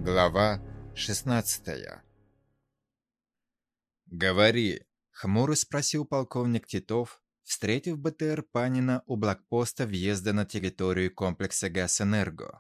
Глава 16. «Говори», — хмуро спросил полковник Титов, встретив БТР Панина у блокпоста въезда на территорию комплекса «Газэнерго».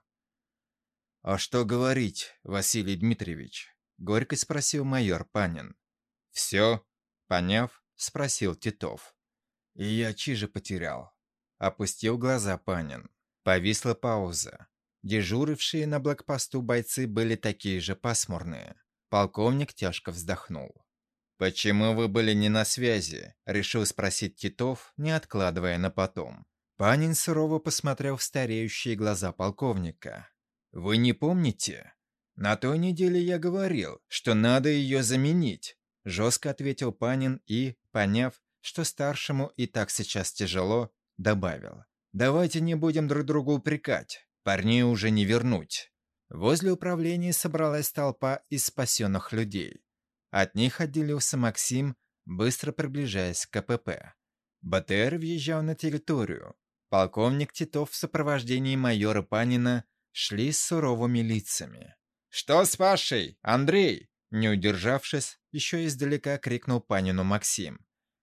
«А что говорить, Василий Дмитриевич?» — горько спросил майор Панин. «Все?» — поняв, спросил Титов. «И я чижа потерял». Опустил глаза Панин. Повисла пауза. Дежурившие на блокпосту бойцы были такие же пасмурные. Полковник тяжко вздохнул. «Почему вы были не на связи?» — решил спросить Титов, не откладывая на потом. Панин сурово посмотрел в стареющие глаза полковника. «Вы не помните? На той неделе я говорил, что надо ее заменить», — жестко ответил Панин и, поняв, что старшему и так сейчас тяжело, добавил. «Давайте не будем друг другу упрекать. Парней уже не вернуть». Возле управления собралась толпа из спасенных людей. От них отделился Максим, быстро приближаясь к КПП. БТР въезжал на территорию. Полковник Титов в сопровождении майора Панина шли с суровыми лицами. «Что с Пашей, Андрей?» Не удержавшись, еще издалека крикнул Панину Максим.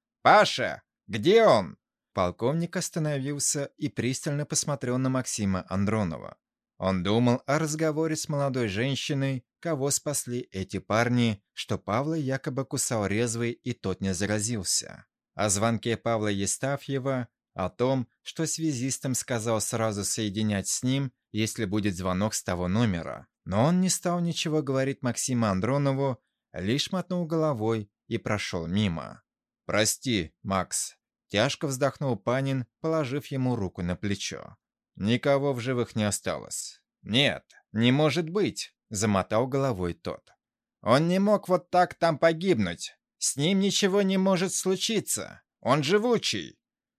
«Паша, где он?» Полковник остановился и пристально посмотрел на Максима Андронова. Он думал о разговоре с молодой женщиной, кого спасли эти парни, что Павла якобы кусал резвый и тот не заразился. О звонке Павла Естафьева, о том, что связистам сказал сразу соединять с ним, если будет звонок с того номера. Но он не стал ничего говорить Максиму Андронову, лишь мотнул головой и прошел мимо. «Прости, Макс», — тяжко вздохнул Панин, положив ему руку на плечо. «Никого в живых не осталось». «Нет, не может быть», — замотал головой тот. «Он не мог вот так там погибнуть. С ним ничего не может случиться. Он живучий».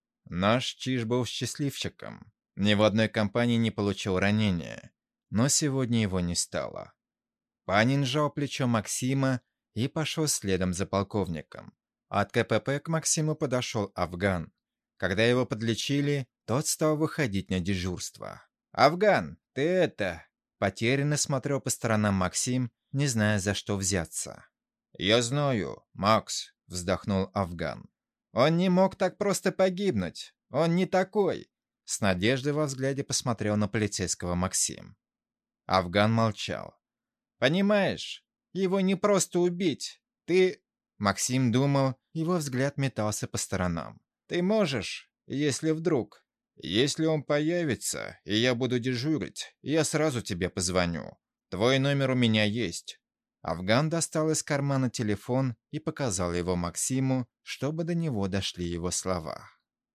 Наш Чиж был счастливчиком. Ни в одной компании не получил ранения. Но сегодня его не стало. Панин сжал плечо Максима и пошел следом за полковником. От КПП к Максиму подошел Афган. Когда его подлечили, тот стал выходить на дежурство. «Афган, ты это...» Потерянно смотрел по сторонам Максим, не зная, за что взяться. «Я знаю, Макс», — вздохнул Афган. «Он не мог так просто погибнуть. Он не такой». С надеждой во взгляде посмотрел на полицейского Максим. Афган молчал. «Понимаешь, его не просто убить. Ты...» Максим думал, его взгляд метался по сторонам. «Ты можешь, если вдруг...» «Если он появится, и я буду дежурить, я сразу тебе позвоню. Твой номер у меня есть». Афган достал из кармана телефон и показал его Максиму, чтобы до него дошли его слова.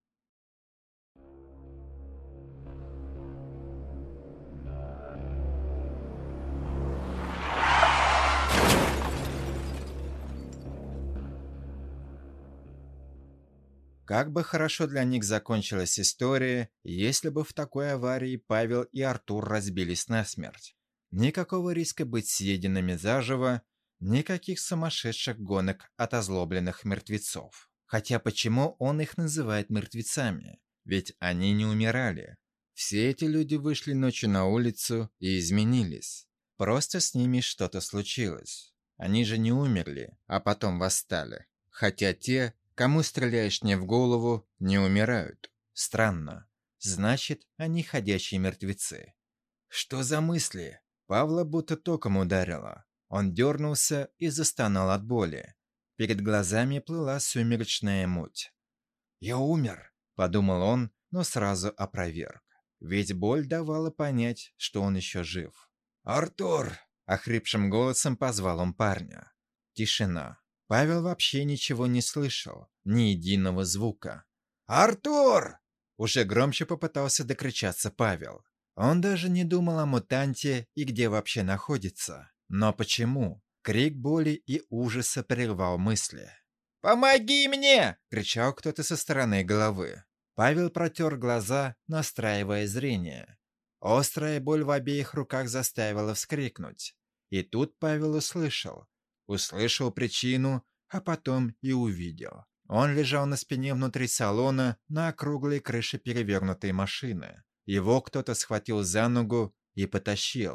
Как бы хорошо для них закончилась история, если бы в такой аварии Павел и Артур разбились насмерть. Никакого риска быть съеденными заживо, никаких сумасшедших гонок от озлобленных мертвецов. Хотя почему он их называет мертвецами? Ведь они не умирали. Все эти люди вышли ночью на улицу и изменились. Просто с ними что-то случилось. Они же не умерли, а потом восстали. Хотя те, кому стреляешь не в голову, не умирают. Странно. Значит, они ходячие мертвецы. Что за мысли? Павла будто током ударило. Он дернулся и застонал от боли. Перед глазами плыла сумеречная муть. «Я умер», — подумал он, но сразу опроверг. Ведь боль давала понять, что он еще жив. «Артур!» — охрипшим голосом позвал он парня. Тишина. Павел вообще ничего не слышал, ни единого звука. «Артур!» — уже громче попытался докричаться Павел. Он даже не думал о мутанте и где вообще находится. Но почему? Крик боли и ужаса прервал мысли. «Помоги мне!» — кричал кто-то со стороны головы. Павел протер глаза, настраивая зрение. Острая боль в обеих руках заставила вскрикнуть. И тут Павел услышал причину, а потом и увидел. Он лежал на спине внутри салона на округлой крыше перевернутой машины. Его кто-то схватил за ногу и потащил.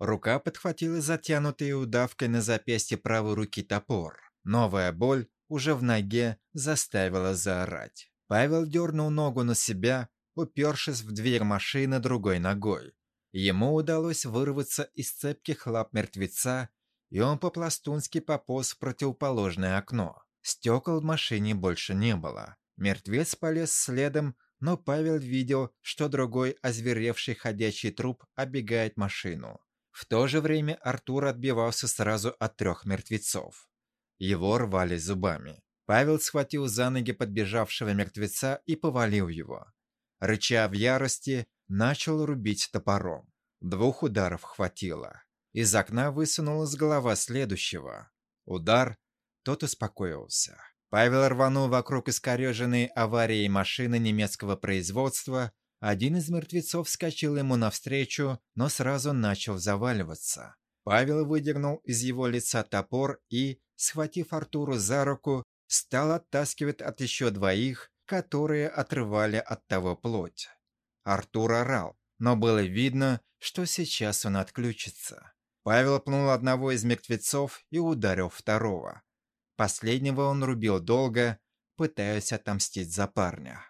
Рука подхватила затянутый удавкой на запястье правой руки топор. Новая боль уже в ноге заставила заорать. Павел дернул ногу на себя, упершись в дверь машины другой ногой. Ему удалось вырваться из цепких лап мертвеца, и он по-пластунски пополз в противоположное окно. Стекол в машине больше не было. Мертвец полез следом, но Павел видел, что другой озверевший ходячий труп оббегает машину. В то же время Артур отбивался сразу от 3 мертвецов. Его рвали зубами. Павел схватил за ноги подбежавшего мертвеца и повалил его. Рыча в ярости, начал рубить топором. 2 ударов хватило. Из окна высунулась голова следующего. Удар, тот успокоился. Павел рванул вокруг искореженной аварией машины немецкого производства. Один из мертвецов вскочил ему навстречу, но сразу начал заваливаться. Павел выдернул из его лица топор и, схватив Артура за руку, стал оттаскивать от еще 2, которые отрывали от того плоть. Артур орал, но было видно, что сейчас он отключится. Павел пнул одного из мертвецов и ударил второго. Последнего он рубил долго, пытаясь отомстить за парня.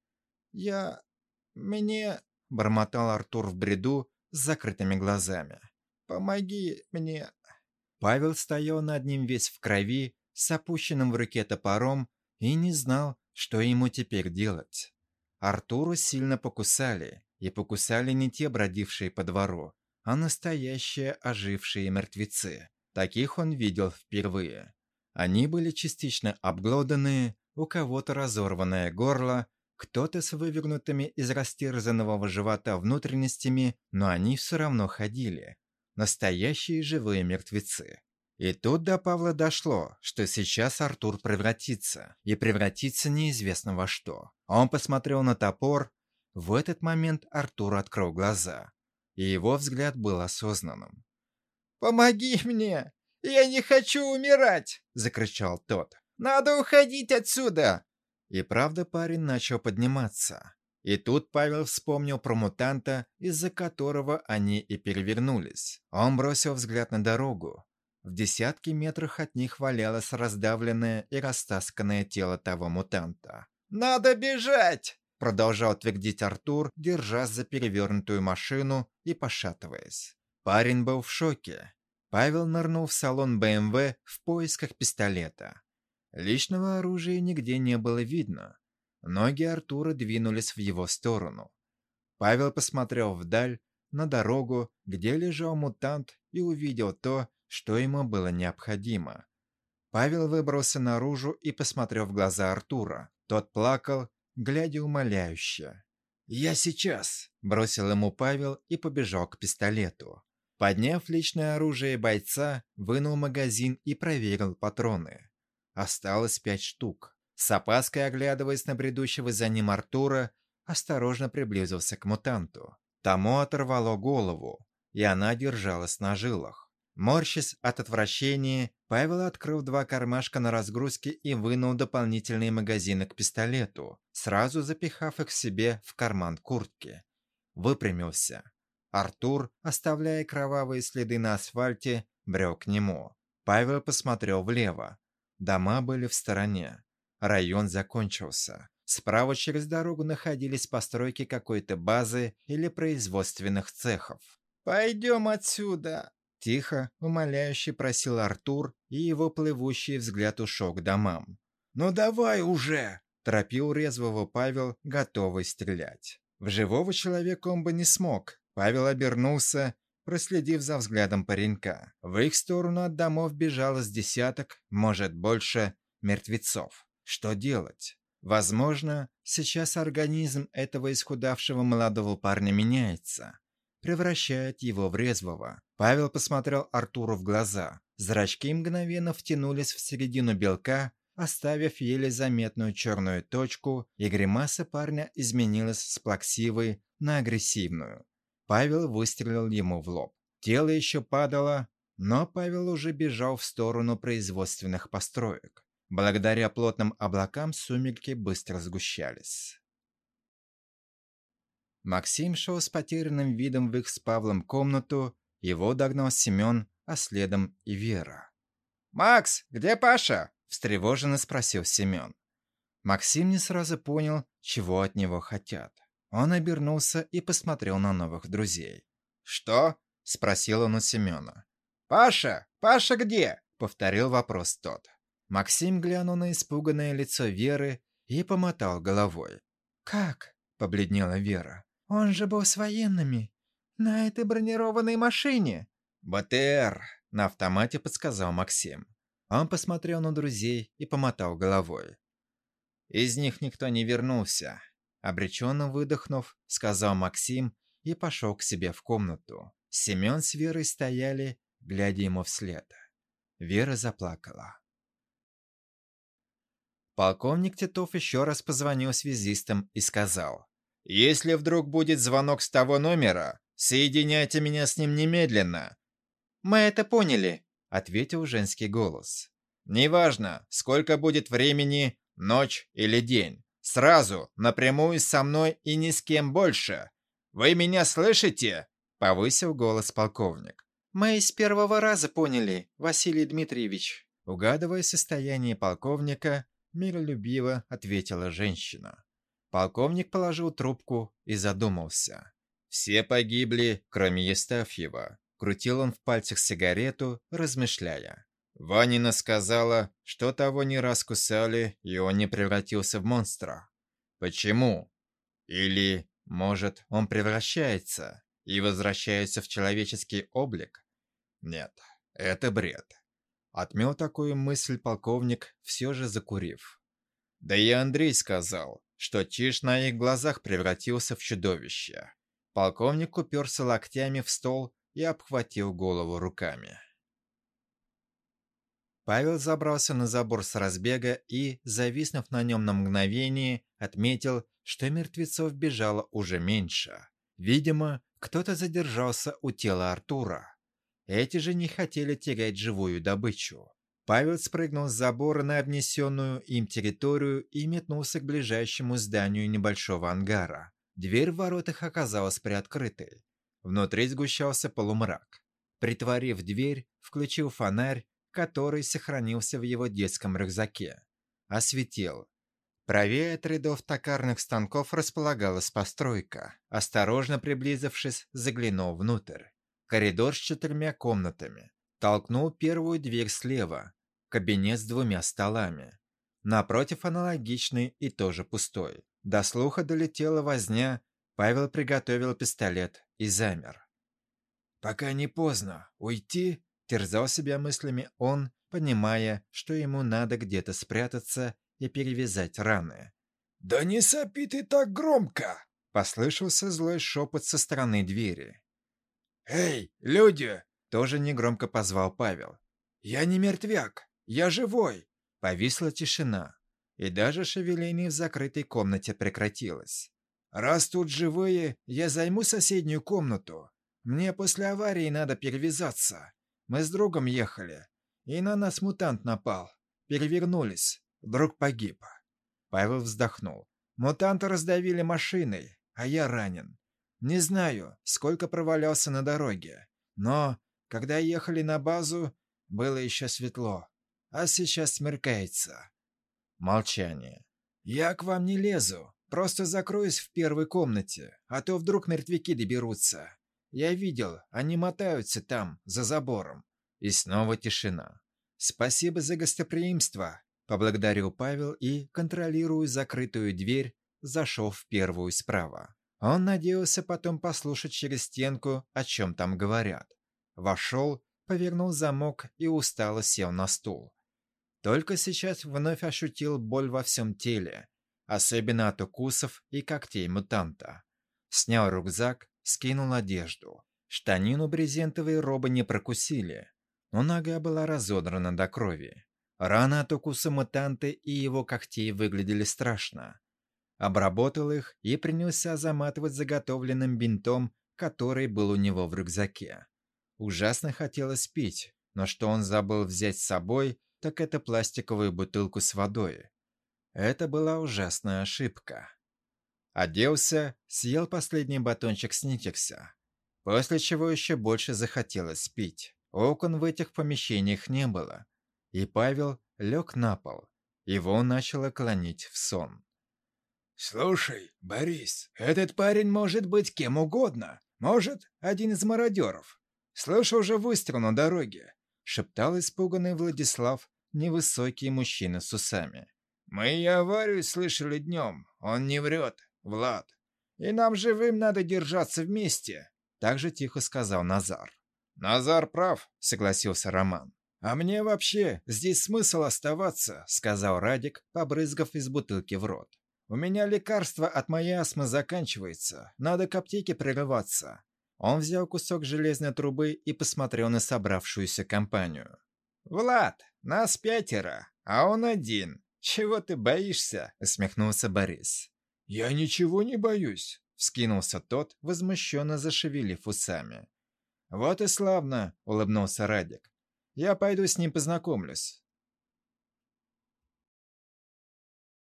«Мне...» — бормотал Артур в бреду с закрытыми глазами. «Помоги мне...» Павел стоял над ним весь в крови, с опущенным в руке топором, и не знал, что ему теперь делать. Артуру сильно покусали, и покусали не те бродившие по двору, а настоящие ожившие мертвецы. Таких он видел впервые. Они были частично обглоданные, у кого-то разорванное горло, кто-то с вывернутыми из растерзанного живота внутренностями, но они все равно ходили. Настоящие живые мертвецы. И тут до Павла дошло, что сейчас Артур превратится, и превратится неизвестно во что. Он посмотрел на топор. В этот момент Артур открыл глаза, и его взгляд был осознанным. «Помоги мне! Я не хочу умирать!» – закричал тот. «Надо уходить отсюда!» И правда парень начал подниматься. И тут Павел вспомнил про мутанта, из-за которого они и перевернулись. Он бросил взгляд на дорогу. В десятки метрах от них валялось раздавленное и растасканное тело того мутанта. «Надо бежать!» – продолжал твердить Артур, держась за перевернутую машину и пошатываясь. Парень был в шоке. Павел нырнул в салон БМВ в поисках пистолета. Личного оружия нигде не было видно. Ноги Артура двинулись в его сторону. Павел посмотрел вдаль, на дорогу, где лежал мутант, и увидел то, что ему было необходимо. Павел выбрался наружу и посмотрел в глаза Артура. Тот плакал, глядя умоляюще. «Я сейчас!» – бросил ему Павел и побежал к пистолету. Подняв личное оружие бойца, вынул магазин и проверил патроны. Осталось 5 штук. С опаской оглядываясь на бредущего за ним Артура, осторожно приблизился к мутанту. Тому оторвало голову, и она держалась на жилах. Морщась от отвращения, Павел открыл 2 кармашка на разгрузке и вынул дополнительные магазины к пистолету, сразу запихав их себе в карман куртки. Выпрямился. Артур, оставляя кровавые следы на асфальте, брел к нему. Павел посмотрел влево. Дома были в стороне. Район закончился. Справа через дорогу находились постройки какой-то базы или производственных цехов. «Пойдем отсюда!» Тихо, умоляюще просил Артур, и его плывущий взгляд ушел к домам. «Ну давай уже!» – торопил резвого Павел, готовый стрелять. В живого человека он бы не смог. Павел обернулся, проследив за взглядом паренька. В их сторону от домов бежало с десяток, может больше, мертвецов. Что делать? Возможно, сейчас организм этого исхудавшего молодого парня меняется, превращает его в резвого. Павел посмотрел Артуру в глаза. Зрачки мгновенно втянулись в середину белка, оставив еле заметную черную точку, и гримаса парня изменилась с плаксивой на агрессивную. Павел выстрелил ему в лоб. Тело еще падало, но Павел уже бежал в сторону производственных построек. Благодаря плотным облакам сумерки быстро сгущались. Максим шел с потерянным видом в их с Павлом комнату Его догнал Семен, а следом и Вера. «Макс, где Паша?» – встревоженно спросил Семен. Максим не сразу понял, чего от него хотят. Он обернулся и посмотрел на новых друзей. «Что?» – спросил он у Семена. «Паша! Паша где?» – повторил вопрос тот. Максим глянул на испуганное лицо Веры и помотал головой. «Как?» – побледнела Вера. «Он же был с военными. На этой бронированной машине». «БТР», – на автомате подсказал Максим. Он посмотрел на друзей и помотал головой. «Из них никто не вернулся», – обреченно выдохнув, сказал Максим и пошел к себе в комнату. Семен с Верой стояли, глядя ему вслед. Вера заплакала. Полковник Титов еще раз позвонил связистам и сказал: «Если вдруг будет звонок с того номера, соединяйте меня с ним немедленно». «Мы это поняли», — ответил женский голос. «Неважно, сколько будет времени, ночь или день. Сразу, напрямую со мной и ни с кем больше. Вы меня слышите?» — повысил голос полковник. «Мы с первого раза поняли, Василий Дмитриевич». Угадывая состояние полковника, миролюбиво ответила женщина. Полковник положил трубку и задумался. «Все погибли, кроме Евстафьева», — крутил он в пальцах сигарету, размышляя. Ванина сказала, что того не раз кусали, и он не превратился в монстра. Почему? Или, может, он превращается и возвращается в человеческий облик? Нет, это бред. Отмел такую мысль полковник, все же закурив. Да и Андрей сказал, что Тиш на их глазах превратился в чудовище. Полковник уперся локтями в стол и обхватил голову руками. Павел забрался на забор с разбега и, зависнув на нем на мгновение, отметил, что мертвецов бежало уже меньше. Видимо, кто-то задержался у тела Артура. Эти же не хотели терять живую добычу. Павел спрыгнул с забора на обнесенную им территорию и метнулся к ближайшему зданию небольшого ангара. Дверь в воротах оказалась приоткрытой. Внутри сгущался полумрак. Притворив дверь, включил фонарь, который сохранился в его детском рюкзаке. Осветил. Правее от рядов токарных станков располагалась постройка. Осторожно приблизившись, заглянул внутрь. Коридор с 4 комнатами. Толкнул первую дверь слева. Кабинет с 2 столами. Напротив аналогичный и тоже пустой. До слуха долетела возня. Павел приготовил пистолет и замер. «Пока не поздно. Уйти?» – терзал себя мыслями он, понимая, что ему надо где-то спрятаться и перевязать раны. «Да не сопи ты так громко!» – послышался злой шепот со стороны двери. «Эй, люди!» – тоже негромко позвал Павел. «Я не мертвяк, я живой!» Повисла тишина, и даже шевеление в закрытой комнате прекратилось. «Раз тут живые, я займу соседнюю комнату. Мне после аварии надо перевязаться. Мы с другом ехали, и на нас мутант напал. Перевернулись, друг погиб». Павел вздохнул. «Мутанта раздавили машиной, а я ранен. Не знаю, сколько провалялся на дороге, но, когда ехали на базу, было еще светло, а сейчас смеркается». Молчание. «Я к вам не лезу, просто закроюсь в первой комнате, а то вдруг мертвяки доберутся. Я видел, они мотаются там, за забором». И снова тишина. «Спасибо за гостеприимство», — поблагодарил Павел и, контролируя закрытую дверь, зашел в первую справа. Он надеялся потом послушать через стенку, о чем там говорят. Вошел, повернул замок и устало сел на стул. Только сейчас вновь ощутил боль во всем теле, особенно от укусов и когтей мутанта. Снял рюкзак, скинул одежду. Штанину брезентовые робы не прокусили, но нога была разодрана до крови. Раны от укуса мутанта и его когтей выглядели страшно. Обработал их и принялся заматывать заготовленным бинтом, который был у него в рюкзаке. Ужасно хотелось пить, но что он забыл взять с собой, так это пластиковую бутылку с водой. Это была ужасная ошибка. Оделся, съел последний батончик сникерса. после чего еще больше захотелось пить. Окон в этих помещениях не было, и Павел лег на пол. Его начало клонить в сон. «Слушай, Борис, этот парень может быть кем угодно. Может, один из мародеров. Слышу уже выстрел на дороге», — шептал испуганный Владислав, невысокий мужчина с усами. «Мы и аварию слышали днем. Он не врет, Влад. И нам живым надо держаться вместе», — также тихо сказал Назар. «Назар прав», — согласился Роман. «А мне вообще здесь смысл оставаться», — сказал Радик, побрызгав из бутылки в рот. «У меня лекарство от моей астмы заканчивается. Надо к аптеке прорываться». Он взял кусок железной трубы и посмотрел на собравшуюся компанию. «Влад, нас 5, а он один. Чего ты боишься?» — усмехнулся Борис. «Я ничего не боюсь», — вскинулся тот, возмущенно зашевелив усами. «Вот и славно», — улыбнулся Радик. «Я пойду с ним познакомлюсь.